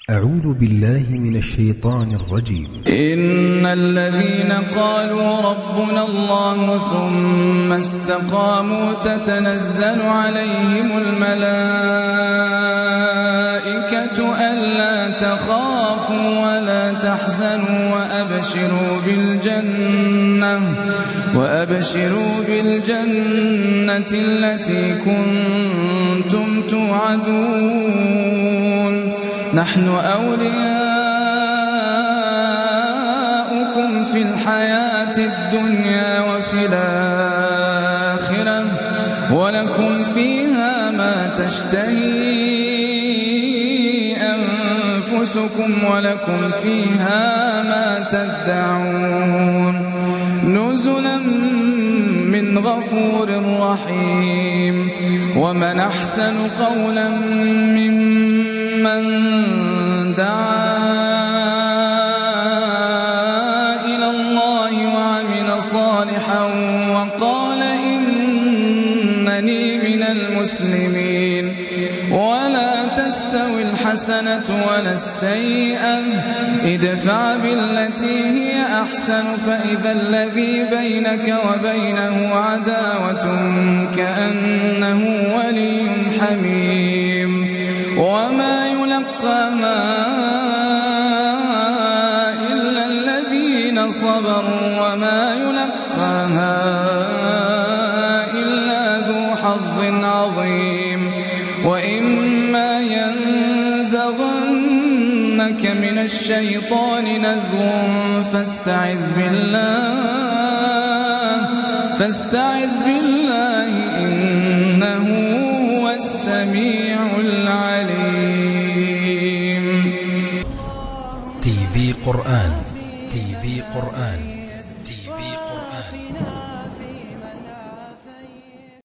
أعوذ بالله من الشيطان الرجيم. إن الذين قالوا ربنا الله ثم استقاموا تتنزل عليهم الملائكة ألا تخافوا ولا تحزنوا وأبشروا بالجنة التي كنتم توعدون نحن أولياؤكم في الحياة الدنيا وفي الآخرة ولكم فيها ما تشتهي أنفسكم ولكم فيها ما تدعون نزلا من غفور رحيم. ومن أحسن قولا ممن دعا إلى الله وعمل صالحا وقال إنني من المسلمين. ولا تستوي الحسنة ولا السيئة ادفع بالتي هي أحسن فإذا الذي بينك وبينه عداوة كأنه ولي حميم. وما يلقاها إلا الذين صبروا وما يلقاها إلا ذو حظ عظيم. وإما ينزغنك من الشيطان نزغ فاستعذ بالله إنه هو السميع العليم. TV قرآن